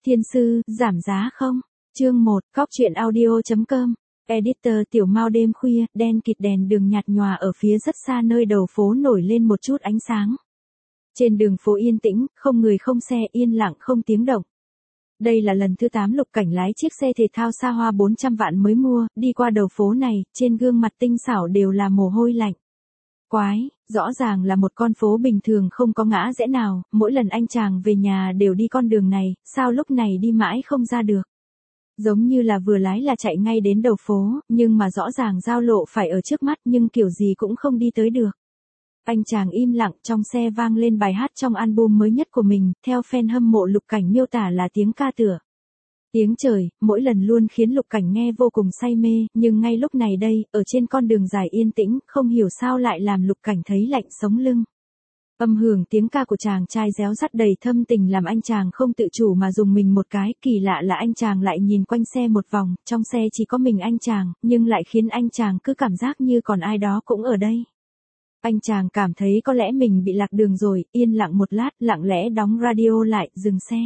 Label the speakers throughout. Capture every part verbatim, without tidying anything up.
Speaker 1: Thiên sư, giảm giá không? Chương một, Cóc truyện audio chấm com. Editor Tiểu Mao. Đêm khuya, đen kịt, đèn đường nhạt nhòa ở phía rất xa nơi đầu phố nổi lên một chút ánh sáng. Trên đường phố yên tĩnh, không người không xe, yên lặng không tiếng động. Đây là lần thứ tám Lục Cảnh lái chiếc xe thể thao xa hoa bốn trăm vạn mới mua, đi qua đầu phố này, trên gương mặt tinh xảo đều là mồ hôi lạnh. Quái, rõ ràng là một con phố bình thường không có ngã rẽ nào, mỗi lần anh chàng về nhà đều đi con đường này, sao lúc này đi mãi không ra được. Giống như là vừa lái là chạy ngay đến đầu phố, nhưng mà rõ ràng giao lộ phải ở trước mắt nhưng kiểu gì cũng không đi tới được. Anh chàng im lặng, trong xe vang lên bài hát trong album mới nhất của mình, theo fan hâm mộ Lục Cảnh miêu tả là tiếng ca tựa. Tiếng trời, mỗi lần luôn khiến Lục Cảnh nghe vô cùng say mê, nhưng ngay lúc này đây, ở trên con đường dài yên tĩnh, không hiểu sao lại làm Lục Cảnh thấy lạnh sống lưng. Âm hưởng tiếng ca của chàng trai réo rắt đầy thâm tình làm anh chàng không tự chủ mà dùng mình một cái, kỳ lạ là anh chàng lại nhìn quanh xe một vòng, trong xe chỉ có mình anh chàng, nhưng lại khiến anh chàng cứ cảm giác như còn ai đó cũng ở đây. Anh chàng cảm thấy có lẽ mình bị lạc đường rồi, yên lặng một lát, lặng lẽ đóng radio lại, dừng xe.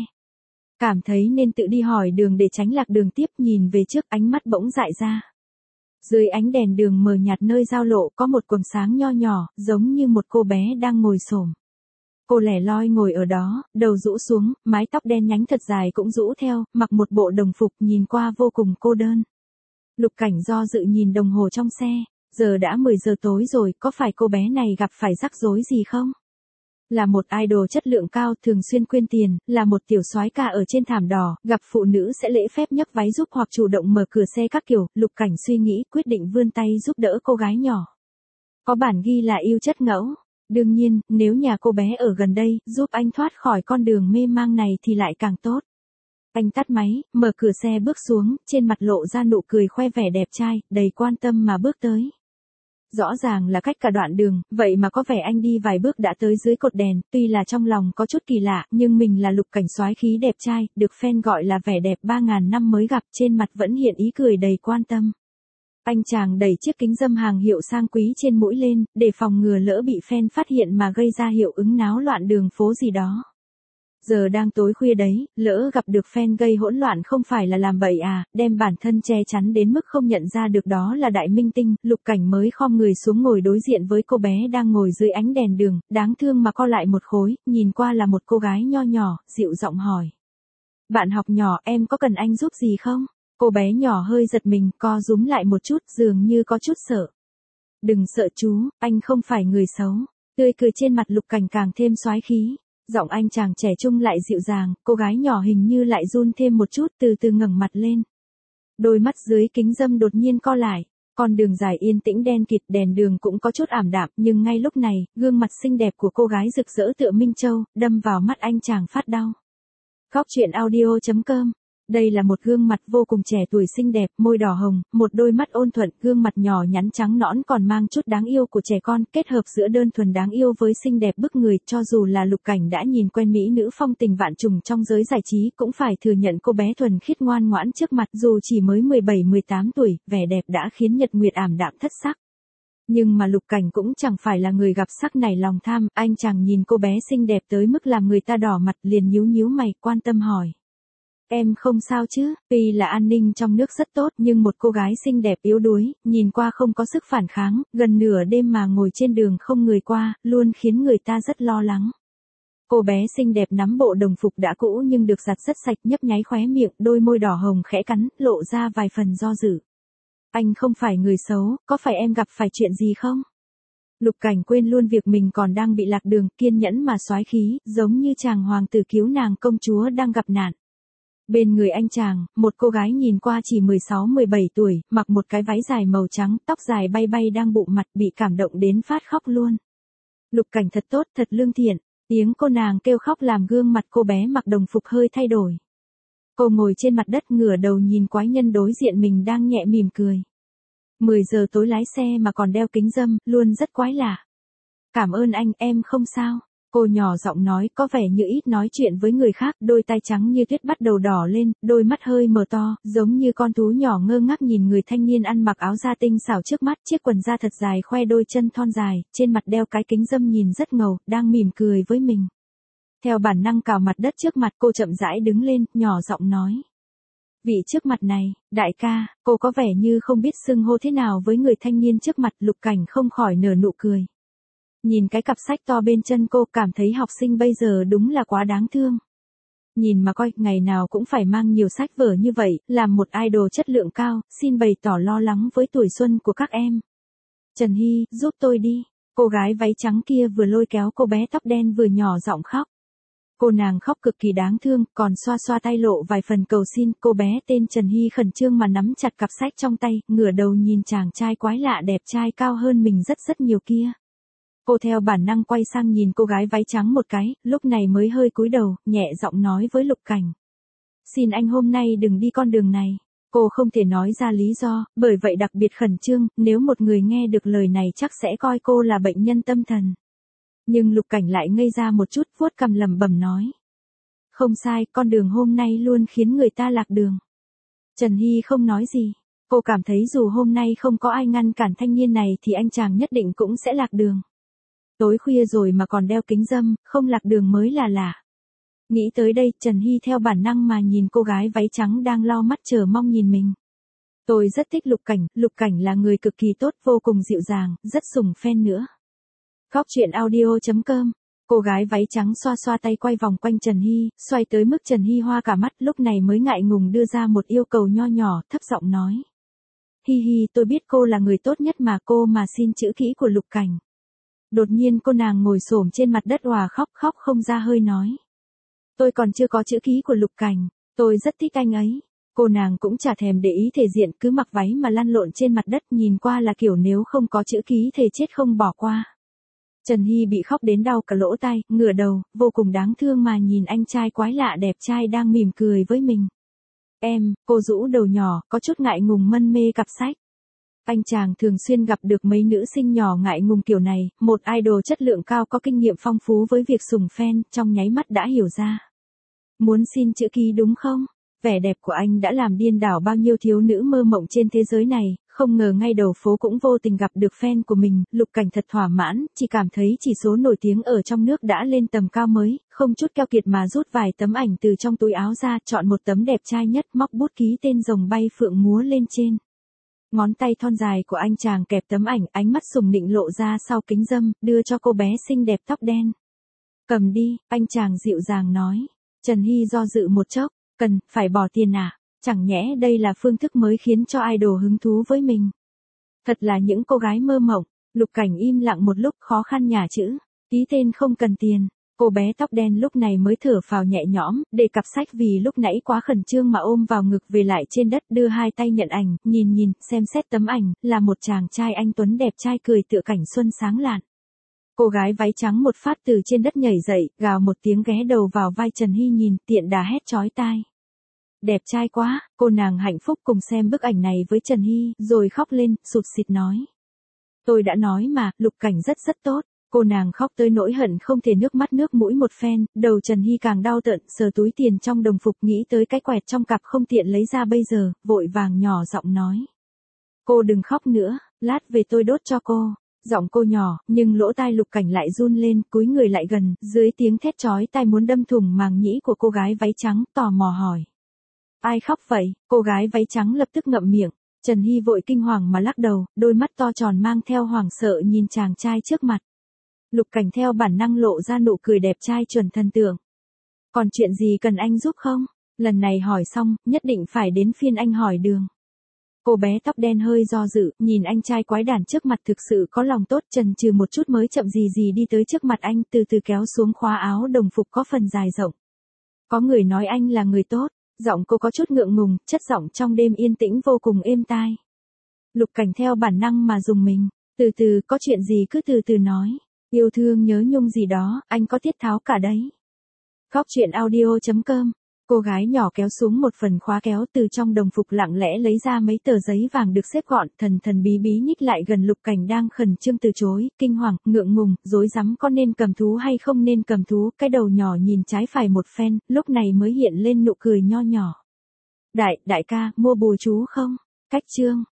Speaker 1: Cảm thấy nên tự đi hỏi đường để tránh lạc đường tiếp, nhìn về trước, ánh mắt bỗng dại ra. Dưới ánh đèn đường mờ nhạt nơi giao lộ có một quầng sáng nho nhỏ, giống như một cô bé đang ngồi xổm. Cô lẻ loi ngồi ở đó, đầu rũ xuống, mái tóc đen nhánh thật dài cũng rũ theo, mặc một bộ đồng phục nhìn qua vô cùng cô đơn. Lục Cảnh do dự nhìn đồng hồ trong xe, giờ đã mười giờ tối rồi, có phải cô bé này gặp phải rắc rối gì không? Là một idol chất lượng cao, thường xuyên quyên tiền, là một tiểu soái ca ở trên thảm đỏ, gặp phụ nữ sẽ lễ phép nhấc váy giúp hoặc chủ động mở cửa xe các kiểu, Lục Cảnh suy nghĩ, quyết định vươn tay giúp đỡ cô gái nhỏ. Có bản ghi là yêu chất ngẫu. Đương nhiên, nếu nhà cô bé ở gần đây, giúp anh thoát khỏi con đường mê mang này thì lại càng tốt. Anh tắt máy, mở cửa xe bước xuống, trên mặt lộ ra nụ cười khoe vẻ đẹp trai, đầy quan tâm mà bước tới. Rõ ràng là cách cả đoạn đường, vậy mà có vẻ anh đi vài bước đã tới dưới cột đèn, tuy là trong lòng có chút kỳ lạ, nhưng mình là Lục Cảnh soái khí đẹp trai, được fan gọi là vẻ đẹp ba ngàn năm mới gặp, trên mặt vẫn hiện ý cười đầy quan tâm. Anh chàng đẩy chiếc kính râm hàng hiệu sang quý trên mũi lên, để phòng ngừa lỡ bị fan phát hiện mà gây ra hiệu ứng náo loạn đường phố gì đó. Giờ đang tối khuya đấy, lỡ gặp được fan gây hỗn loạn không phải là làm bậy à, đem bản thân che chắn đến mức không nhận ra được đó là đại minh tinh, Lục Cảnh mới khom người xuống ngồi đối diện với cô bé đang ngồi dưới ánh đèn đường, đáng thương mà co lại một khối, nhìn qua là một cô gái nho nhỏ, dịu giọng hỏi. Bạn học nhỏ, em có cần anh giúp gì không? Cô bé nhỏ hơi giật mình, co rúm lại một chút, dường như có chút sợ. Đừng sợ chú, anh không phải người xấu. Tươi cười trên mặt Lục Cảnh càng thêm soái khí. Giọng anh chàng trẻ trung lại dịu dàng, cô gái nhỏ hình như lại run thêm một chút, từ từ ngẩng mặt lên. Đôi mắt dưới kính râm đột nhiên co lại, con đường dài yên tĩnh đen kịt, đèn đường cũng có chút ảm đạm, nhưng ngay lúc này, gương mặt xinh đẹp của cô gái rực rỡ tựa Minh Châu, đâm vào mắt anh chàng phát đau. Cóc truyện audio chấm com. Đây là một gương mặt vô cùng trẻ tuổi xinh đẹp, môi đỏ hồng, một đôi mắt ôn thuận, gương mặt nhỏ nhắn trắng nõn còn mang chút đáng yêu của trẻ con, kết hợp giữa đơn thuần đáng yêu với xinh đẹp bức người, cho dù là Lục Cảnh đã nhìn quen mỹ nữ phong tình vạn trùng trong giới giải trí, cũng phải thừa nhận cô bé thuần khiết ngoan ngoãn trước mặt, dù chỉ mới mười bảy mười tám tuổi, vẻ đẹp đã khiến Nhật Nguyệt ảm đạm thất sắc. Nhưng mà Lục Cảnh cũng chẳng phải là người gặp sắc nảy lòng tham, anh chàng nhìn cô bé xinh đẹp tới mức làm người ta đỏ mặt, liền nhíu nhíu mày, quan tâm hỏi. Em không sao chứ? Tuy là an ninh trong nước rất tốt, nhưng một cô gái xinh đẹp yếu đuối, nhìn qua không có sức phản kháng, gần nửa đêm mà ngồi trên đường không người qua, luôn khiến người ta rất lo lắng. Cô bé xinh đẹp nắm bộ đồng phục đã cũ nhưng được giặt rất sạch, nhấp nháy khóe miệng, đôi môi đỏ hồng khẽ cắn, lộ ra vài phần do dự. Anh không phải người xấu, có phải em gặp phải chuyện gì không? Lục Cảnh quên luôn việc mình còn đang bị lạc đường, kiên nhẫn mà soái khí, giống như chàng hoàng tử cứu nàng công chúa đang gặp nạn. Bên người anh chàng, một cô gái nhìn qua chỉ mười sáu mười bảy tuổi, mặc một cái váy dài màu trắng, tóc dài bay bay đang bụng mặt, bị cảm động đến phát khóc luôn. Lục Cảnh thật tốt, thật lương thiện. Tiếng cô nàng kêu khóc làm gương mặt cô bé mặc đồng phục hơi thay đổi. Cô ngồi trên mặt đất ngửa đầu nhìn quái nhân đối diện mình đang nhẹ mỉm cười. mười giờ tối lái xe mà còn đeo kính râm, luôn rất quái lạ. Cảm ơn anh, em không sao. Cô nhỏ giọng nói, có vẻ như ít nói chuyện với người khác, đôi tai trắng như tuyết bắt đầu đỏ lên, đôi mắt hơi mở to, giống như con thú nhỏ ngơ ngác nhìn người thanh niên ăn mặc áo da tinh xảo trước mắt, chiếc quần da thật dài khoe đôi chân thon dài, trên mặt đeo cái kính râm nhìn rất ngầu, đang mỉm cười với mình. Theo bản năng cào mặt đất trước mặt cô chậm rãi đứng lên, nhỏ giọng nói. Vị trước mặt này, đại ca, cô có vẻ như không biết xưng hô thế nào với người thanh niên trước mặt. Lục Cảnh không khỏi nở nụ cười. Nhìn cái cặp sách to bên chân cô cảm thấy học sinh bây giờ đúng là quá đáng thương. Nhìn mà coi, ngày nào cũng phải mang nhiều sách vở như vậy, làm một idol chất lượng cao, xin bày tỏ lo lắng với tuổi xuân của các em. Trần Hy, giúp tôi đi. Cô gái váy trắng kia vừa lôi kéo cô bé tóc đen vừa nhỏ giọng khóc. Cô nàng khóc cực kỳ đáng thương, còn xoa xoa tay lộ vài phần cầu xin. Cô bé tên Trần Hy khẩn trương mà nắm chặt cặp sách trong tay, ngửa đầu nhìn chàng trai quái lạ đẹp trai cao hơn mình rất rất nhiều kia. Cô theo bản năng quay sang nhìn cô gái váy trắng một cái, lúc này mới hơi cúi đầu, nhẹ giọng nói với Lục Cảnh. Xin anh hôm nay đừng đi con đường này. Cô không thể nói ra lý do, bởi vậy đặc biệt khẩn trương, nếu một người nghe được lời này chắc sẽ coi cô là bệnh nhân tâm thần. Nhưng Lục Cảnh lại ngây ra một chút, vuốt cằm lẩm bẩm nói. Không sai, con đường hôm nay luôn khiến người ta lạc đường. Trần Hy không nói gì. Cô cảm thấy dù hôm nay không có ai ngăn cản thanh niên này thì anh chàng nhất định cũng sẽ lạc đường. Tối khuya rồi mà còn đeo kính râm, không lạc đường mới là lạ. Nghĩ tới đây, Trần Hy theo bản năng mà nhìn cô gái váy trắng đang lau mắt chờ mong nhìn mình. Tôi rất thích Lục Cảnh, Lục Cảnh là người cực kỳ tốt, vô cùng dịu dàng, rất sủng fan nữa. Góc truyện audio chấm com. Cô gái váy trắng xoa xoa tay quay vòng quanh Trần Hy, xoay tới mức Trần Hy hoa cả mắt, lúc này mới ngại ngùng đưa ra một yêu cầu nho nhỏ, thấp giọng nói. Hi hi, tôi biết cô là người tốt nhất mà cô mà xin chữ ký của Lục Cảnh. Đột nhiên cô nàng ngồi xổm trên mặt đất òa khóc khóc không ra hơi nói. Tôi còn chưa có chữ ký của Lục Cảnh, tôi rất thích anh ấy. Cô nàng cũng chả thèm để ý thể diện, cứ mặc váy mà lăn lộn trên mặt đất, nhìn qua là kiểu nếu không có chữ ký thề chết không bỏ qua. Trần Hy bị khóc đến đau cả lỗ tai, ngửa đầu, vô cùng đáng thương mà nhìn anh trai quái lạ đẹp trai đang mỉm cười với mình. Em, cô rũ đầu nhỏ, có chút ngại ngùng mân mê cặp sách. Anh chàng thường xuyên gặp được mấy nữ sinh nhỏ ngại ngùng kiểu này, một idol chất lượng cao có kinh nghiệm phong phú với việc sủng fan, trong nháy mắt đã hiểu ra. Muốn xin chữ ký đúng không? Vẻ đẹp của anh đã làm điên đảo bao nhiêu thiếu nữ mơ mộng trên thế giới này, không ngờ ngay đầu phố cũng vô tình gặp được fan của mình. Lục Cảnh thật thỏa mãn, chỉ cảm thấy chỉ số nổi tiếng ở trong nước đã lên tầm cao mới, không chút keo kiệt mà rút vài tấm ảnh từ trong túi áo ra, chọn một tấm đẹp trai nhất, móc bút ký tên rồng bay phượng múa lên trên. Ngón tay thon dài của anh chàng kẹp tấm ảnh, ánh mắt sùng nịnh lộ ra sau kính râm, đưa cho cô bé xinh đẹp tóc đen. Cầm đi, anh chàng dịu dàng nói. Trần Hy do dự một chốc, cần, phải bỏ tiền à? Chẳng nhẽ đây là phương thức mới khiến cho idol hứng thú với mình. Thật là những cô gái mơ mộng. Lục Cảnh im lặng một lúc, khó khăn nhả chữ. Ký tên không cần tiền. Cô bé tóc đen lúc này mới thở phào nhẹ nhõm, để cặp sách vì lúc nãy quá khẩn trương mà ôm vào ngực về lại trên đất, đưa hai tay nhận ảnh, nhìn nhìn, xem xét tấm ảnh, là một chàng trai anh tuấn đẹp trai cười tựa cảnh xuân sáng lạn. Cô gái váy trắng một phát từ trên đất nhảy dậy, gào một tiếng ghé đầu vào vai Trần Hy nhìn, tiện đà hét chói tai. Đẹp trai quá, cô nàng hạnh phúc cùng xem bức ảnh này với Trần Hy, rồi khóc lên, sụt sịt nói. Tôi đã nói mà, Lục Cảnh rất rất tốt. Cô nàng khóc tới nỗi hận không thể nước mắt nước mũi một phen, đầu Trần Hy càng đau tợn, sờ túi tiền trong đồng phục nghĩ tới cái quẹt trong cặp không tiện lấy ra bây giờ, vội vàng nhỏ giọng nói. Cô đừng khóc nữa, lát về tôi đốt cho cô. Giọng cô nhỏ, nhưng lỗ tai Lục Cảnh lại run lên, cúi người lại gần, dưới tiếng thét chói tai muốn đâm thủng màng nhĩ của cô gái váy trắng, tò mò hỏi. Ai khóc vậy? Cô gái váy trắng lập tức ngậm miệng. Trần Hy vội kinh hoàng mà lắc đầu, đôi mắt to tròn mang theo hoảng sợ nhìn chàng trai trước mặt. Lục Cảnh theo bản năng lộ ra nụ cười đẹp trai chuẩn thần tượng. Còn chuyện gì cần anh giúp không? Lần này hỏi xong, nhất định phải đến phiên anh hỏi đường. Cô bé tóc đen hơi do dự, nhìn anh trai quái đản trước mặt thực sự có lòng tốt, chần chừ một chút mới chậm gì gì đi tới trước mặt anh, từ từ kéo xuống khóa áo đồng phục có phần dài rộng. Có người nói anh là người tốt, giọng cô có chút ngượng ngùng, chất giọng trong đêm yên tĩnh vô cùng êm tai. Lục Cảnh theo bản năng mà dùng mình, từ từ, có chuyện gì cứ từ từ nói. Yêu thương nhớ nhung gì đó, anh có tiết tháo cả đấy. Góc truyện audio chấm com. Cô gái nhỏ kéo xuống một phần khóa kéo, từ trong đồng phục lặng lẽ lấy ra mấy tờ giấy vàng được xếp gọn, thần thần bí bí nhích lại gần Lục Cảnh đang khẩn trương từ chối, kinh hoàng, ngượng ngùng, rối rắm có nên cầm thú hay không nên cầm thú, cái đầu nhỏ nhìn trái phải một phen, lúc này mới hiện lên nụ cười nho nhỏ. Đại, đại ca, mua bùa chú không? Cách chương.